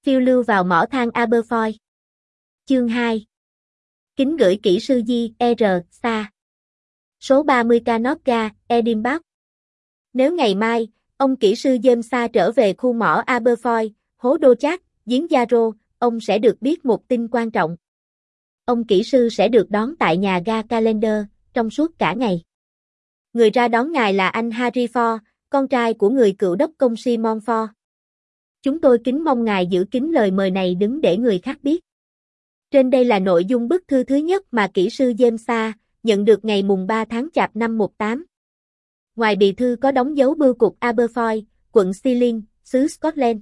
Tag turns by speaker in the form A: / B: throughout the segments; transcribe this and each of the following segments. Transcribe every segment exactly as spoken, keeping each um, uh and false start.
A: Phiêu lưu vào mỏ than Aberfoyle. Chương hai. Kính gửi kỹ sư Di R. Sa. Số ba mươi Canopga, Edinburgh. Nếu ngày mai, ông kỹ sư James Sa trở về khu mỏ Aberfoyle, hố Dochart, giếng Yarrow, ông sẽ được biết một tin quan trọng. Ông kỹ sư sẽ được đón tại nhà ga Callander, trong suốt cả ngày. Người ra đón ngài là anh Harry Ford, con trai của người cựu đốc công Simon Ford. Chúng tôi kính mong ngài giữ kín lời mời này đứng để người khác biết. Trên đây là nội dung bức thư thứ nhất mà kỹ sư James Sa nhận được ngày mùng ba tháng Chạp năm một tám. Ngoài bì thư có đóng dấu bưu cục Aberfoyle, quận Stirling, xứ Scotland.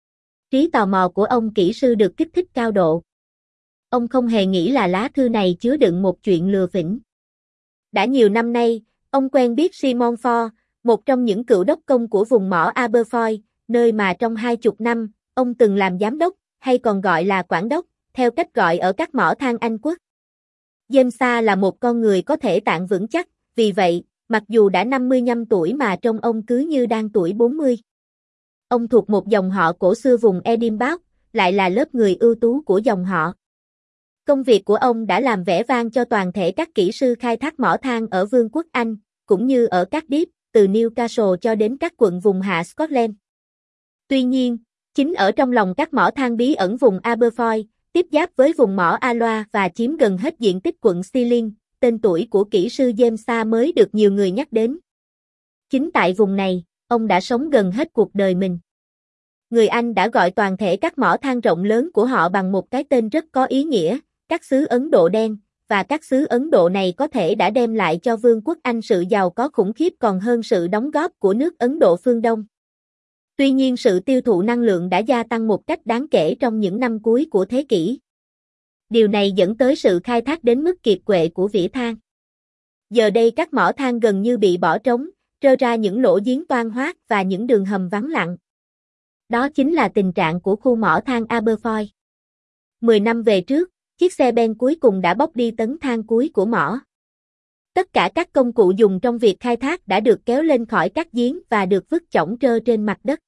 A: Trí tò mò của ông kỹ sư được kích thích cao độ. Ông không hề nghĩ là lá thư này chứa đựng một chuyện lừa phỉnh. Đã nhiều năm nay, ông quen biết Simon Ford, một trong những cựu đốc công của vùng mỏ Aberfoyle, nơi mà trong hai chục năm, ông từng làm giám đốc, hay còn gọi là quản đốc, theo cách gọi ở các mỏ than Anh quốc. James Sa là một con người có thể tạng vững chắc, vì vậy, mặc dù đã năm mươi lăm tuổi mà trông ông cứ như đang tuổi bốn mươi. Ông thuộc một dòng họ cổ xưa vùng Edinburgh, lại là lớp người ưu tú của dòng họ. Công việc của ông đã làm vẻ vang cho toàn thể các kỹ sư khai thác mỏ than ở Vương quốc Anh, cũng như ở Cardiff, từ Newcastle cho đến các quận vùng hạ Scotland. Tuy nhiên, chính ở trong lòng các mỏ than bí ẩn vùng Aberfoyle, tiếp giáp với vùng mỏ Alloa và chiếm gần hết diện tích quận Stirling, tên tuổi của kỹ sư James Sa mới được nhiều người nhắc đến. Chính tại vùng này, ông đã sống gần hết cuộc đời mình. Người Anh đã gọi toàn thể các mỏ than rộng lớn của họ bằng một cái tên rất có ý nghĩa, các xứ Ấn Độ đen, và các xứ Ấn Độ này có thể đã đem lại cho Vương quốc Anh sự giàu có khủng khiếp còn hơn sự đóng góp của nước Ấn Độ phương Đông. Tuy nhiên sự tiêu thụ năng lượng đã gia tăng một cách đáng kể trong những năm cuối của thế kỷ. Điều này dẫn tới sự khai thác đến mức kiệt quệ của vỉa than. Giờ đây các mỏ than gần như bị bỏ trống, trơ ra những lỗ giếng toang hoác và những đường hầm vắng lặng. Đó chính là tình trạng của khu mỏ than Aberfoyle. Mười năm về trước, chiếc xe ben cuối cùng đã bốc đi tấn than cuối của mỏ. Tất cả các công cụ dùng trong việc khai thác đã được kéo lên khỏi các giếng và được vứt chỏng trơ trên mặt đất.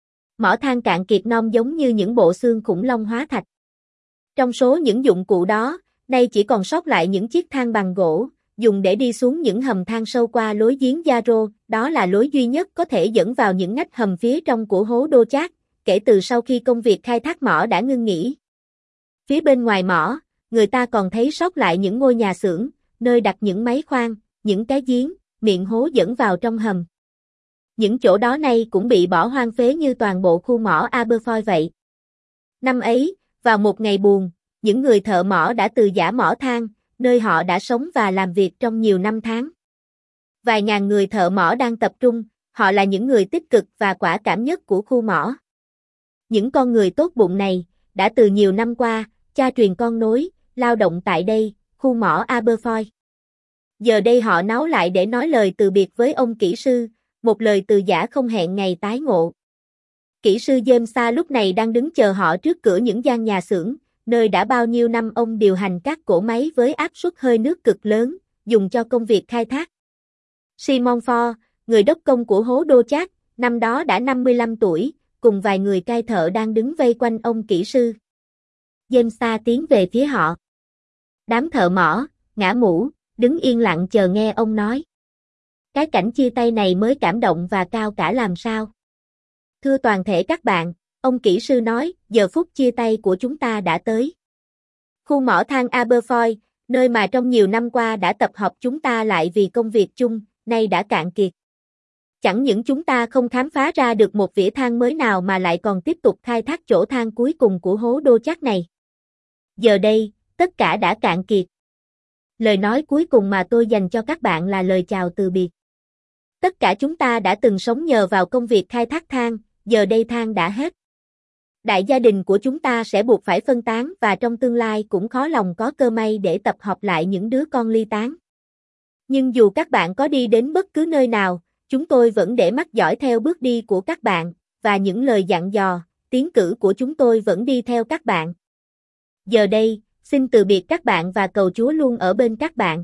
A: Mỏ than cạn kiệt non giống như những bộ xương khủng long hóa thạch. Trong số những dụng cụ đó, nay chỉ còn sót lại những chiếc thang bằng gỗ, dùng để đi xuống những hầm than sâu qua lối giếng Yarrow, đó là lối duy nhất có thể dẫn vào những ngách hầm phía trong của hố Dochart, kể từ sau khi công việc khai thác mỏ đã ngưng nghỉ. Phía bên ngoài mỏ, người ta còn thấy sót lại những ngôi nhà xưởng, nơi đặt những máy khoan, những cái giếng, miệng hố dẫn vào trong hầm. Những chỗ đó nay cũng bị bỏ hoang phế như toàn bộ khu mỏ Aberfoyle vậy. Năm ấy, vào một ngày buồn, những người thợ mỏ đã từ giã mỏ than, nơi họ đã sống và làm việc trong nhiều năm tháng. Vài ngàn người thợ mỏ đang tập trung, họ là những người tích cực và quả cảm nhất của khu mỏ. Những con người tốt bụng này, đã từ nhiều năm qua, cha truyền con nối, lao động tại đây, khu mỏ Aberfoyle. Giờ đây họ náo lại để nói lời từ biệt với ông kỹ sư, một lời từ giã không hẹn ngày tái ngộ. Kỹ sư James Sa lúc này đang đứng chờ họ trước cửa những gian nhà xưởng, nơi đã bao nhiêu năm ông điều hành các cỗ máy với áp suất hơi nước cực lớn, dùng cho công việc khai thác. Simon Ford, người đốc công của hố Dochart, năm đó đã năm mươi lăm tuổi, cùng vài người cai thợ đang đứng vây quanh ông kỹ sư. James Sa tiến về phía họ. Đám thợ mỏ, ngã mũ, đứng yên lặng chờ nghe ông nói. Cái cảnh chia tay này mới cảm động và cao cả làm sao. Thưa toàn thể các bạn, ông kỹ sư nói, giờ phút chia tay của chúng ta đã tới. Khu mỏ than Aberfoyle, nơi mà trong nhiều năm qua đã tập hợp chúng ta lại vì công việc chung, nay đã cạn kiệt. Chẳng những chúng ta không khám phá ra được một vỉa than mới nào mà lại còn tiếp tục khai thác chỗ than cuối cùng của hố Dochart này. Giờ đây, tất cả đã cạn kiệt. Lời nói cuối cùng mà tôi dành cho các bạn là lời chào từ biệt. Tất cả chúng ta đã từng sống nhờ vào công việc khai thác than, giờ đây than đã hết. Đại gia đình của chúng ta sẽ buộc phải phân tán và trong tương lai cũng khó lòng có cơ may để tập hợp lại những đứa con ly tán. Nhưng dù các bạn có đi đến bất cứ nơi nào, chúng tôi vẫn để mắt dõi theo bước đi của các bạn, và những lời dặn dò, tiến cử của chúng tôi vẫn đi theo các bạn. Giờ đây, xin từ biệt các bạn và cầu Chúa luôn ở bên các bạn.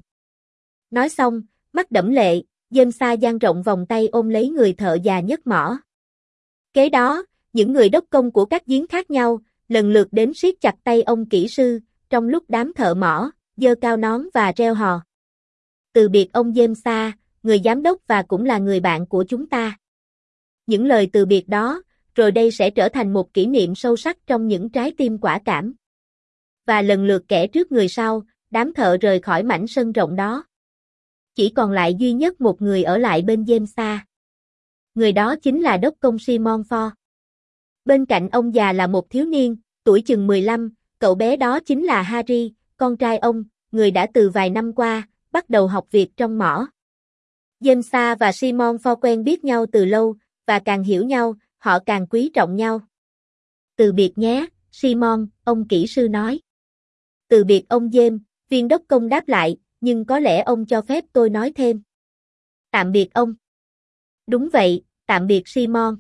A: Nói xong, mắt đẫm lệ, James Sa dang rộng vòng tay ôm lấy người thợ già nhất mỏ. Kế đó, những người đốc công của các giếng khác nhau, lần lượt đến siết chặt tay ông kỹ sư, trong lúc đám thợ mỏ, giơ cao nón và reo hò. Từ biệt ông James, người giám đốc và cũng là người bạn của chúng ta. Những lời từ biệt đó, rồi đây sẽ trở thành một kỷ niệm sâu sắc trong những trái tim quả cảm. Và lần lượt kẻ trước người sau, đám thợ rời khỏi mảnh sân rộng đó. Chỉ còn lại duy nhất một người ở lại bên James. Người đó chính là đốc công Simon Ford. Bên cạnh ông già là một thiếu niên, tuổi chừng mười lăm, cậu bé đó chính là Harry, con trai ông, người đã từ vài năm qua, bắt đầu học việc trong mỏ. James và Simon Ford quen biết nhau từ lâu, và càng hiểu nhau, họ càng quý trọng nhau. Từ biệt nhé, Simon, ông kỹ sư nói. Từ biệt ông James, viên đốc công đáp lại, nhưng có lẽ ông cho phép tôi nói thêm. Tạm biệt ông. Đúng vậy, tạm biệt Simon.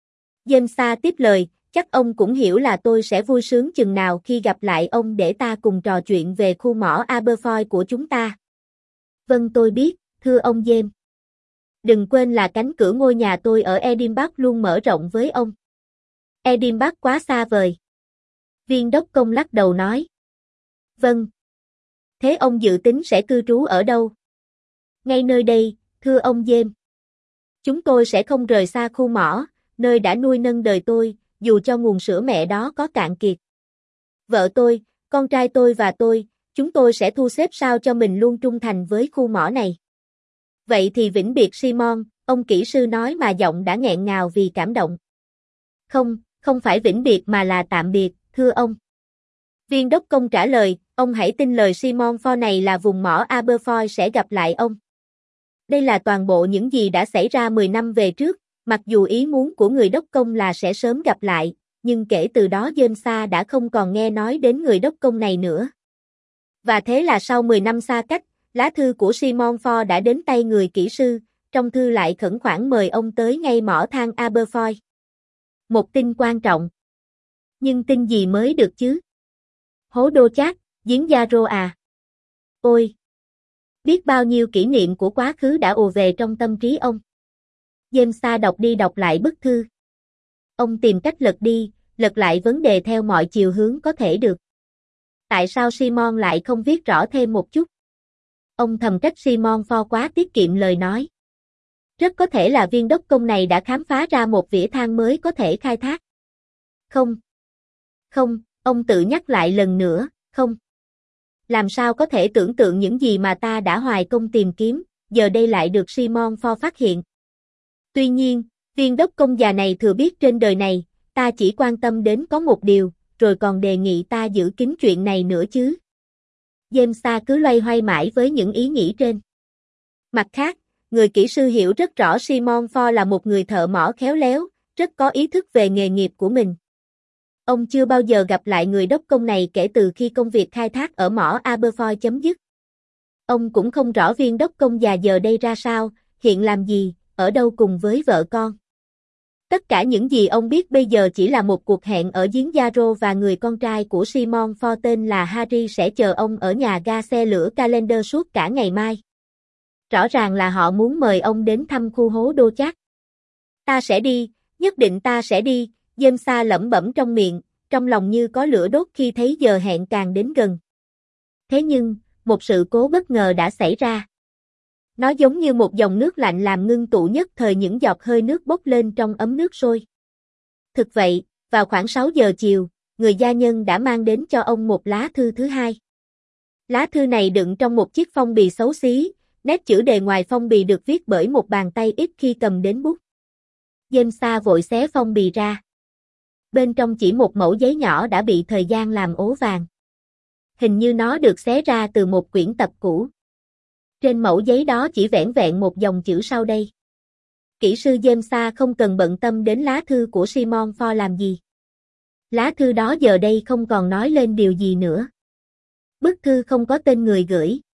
A: James tiếp lời, chắc ông cũng hiểu là tôi sẽ vui sướng chừng nào khi gặp lại ông để ta cùng trò chuyện về khu mỏ Aberfoyle của chúng ta. Vâng tôi biết, thưa ông James. Đừng quên là cánh cửa ngôi nhà tôi ở Edinburgh luôn mở rộng với ông. Edinburgh quá xa vời. Viên đốc công lắc đầu nói. Vâng. Thế ông dự tính sẽ cư trú ở đâu? Ngay nơi đây, thưa ông James. Chúng tôi sẽ không rời xa khu mỏ, nơi đã nuôi nâng đời tôi, dù cho nguồn sữa mẹ đó có cạn kiệt. Vợ tôi, con trai tôi và tôi, chúng tôi sẽ thu xếp sao cho mình luôn trung thành với khu mỏ này. Vậy thì vĩnh biệt Simon, ông kỹ sư nói mà giọng đã nghẹn ngào vì cảm động. Không, không phải vĩnh biệt mà là tạm biệt, thưa ông. Viên đốc công trả lời, ông hãy tin lời Simon Ford này là vùng mỏ Aberfoyle sẽ gặp lại ông. Đây là toàn bộ những gì đã xảy ra mười năm về trước, mặc dù ý muốn của người đốc công là sẽ sớm gặp lại, nhưng kể từ đó James đã không còn nghe nói đến người đốc công này nữa. Và thế là sau mười năm xa cách, lá thư của Simon Ford đã đến tay người kỹ sư, trong thư lại khẩn khoản mời ông tới ngay mỏ than Aberfoyle. Một tin quan trọng. Nhưng tin gì mới được chứ? Hố đô chát, giếng Yarrow à? Ôi! Biết bao nhiêu kỷ niệm của quá khứ đã ùa về trong tâm trí ông. James đọc đi đọc lại bức thư. Ông tìm cách lật đi, lật lại vấn đề theo mọi chiều hướng có thể được. Tại sao Simon lại không viết rõ thêm một chút? Ông thầm trách Simon Ford quá tiết kiệm lời nói. Rất có thể là viên đốc công này đã khám phá ra một vỉa than mới có thể khai thác. Không. Không, ông tự nhắc lại lần nữa, không. Làm sao có thể tưởng tượng những gì mà ta đã hoài công tìm kiếm, giờ đây lại được Simon Ford phát hiện. Tuy nhiên, viên đốc công già này thừa biết trên đời này, ta chỉ quan tâm đến có một điều, rồi còn đề nghị ta giữ kín chuyện này nữa chứ. James cứ loay hoay mãi với những ý nghĩ trên. Mặt khác, người kỹ sư hiểu rất rõ Simon Ford là một người thợ mỏ khéo léo, rất có ý thức về nghề nghiệp của mình. Ông chưa bao giờ gặp lại người đốc công này kể từ khi công việc khai thác ở mỏ Aberfoyle chấm dứt. Ông cũng không rõ viên đốc công già giờ đây ra sao, hiện làm gì, ở đâu cùng với vợ con. Tất cả những gì ông biết bây giờ chỉ là một cuộc hẹn ở giếng Yarrow và người con trai của Simon Ford tên là Harry sẽ chờ ông ở nhà ga xe lửa Callander suốt cả ngày mai. Rõ ràng là họ muốn mời ông đến thăm khu hố đô chát. Ta sẽ đi, nhất định ta sẽ đi, James lẩm bẩm trong miệng, trong lòng như có lửa đốt khi thấy giờ hẹn càng đến gần. Thế nhưng, một sự cố bất ngờ đã xảy ra. Nó giống như một dòng nước lạnh làm ngưng tụ nhất thời những giọt hơi nước bốc lên trong ấm nước sôi. Thực vậy, vào khoảng sáu giờ chiều, người gia nhân đã mang đến cho ông một lá thư thứ hai. Lá thư này đựng trong một chiếc phong bì xấu xí, nét chữ đề ngoài phong bì được viết bởi một bàn tay ít khi cầm đến bút. James vội xé phong bì ra. Bên trong chỉ một mẩu giấy nhỏ đã bị thời gian làm ố vàng. Hình như nó được xé ra từ một quyển tập cũ. Trên mẩu giấy đó chỉ vẻn vẹn một dòng chữ sau đây. Kỹ sư James không cần bận tâm đến lá thư của Simon Ford làm gì. Lá thư đó giờ đây không còn nói lên điều gì nữa. Bức thư không có tên người gửi.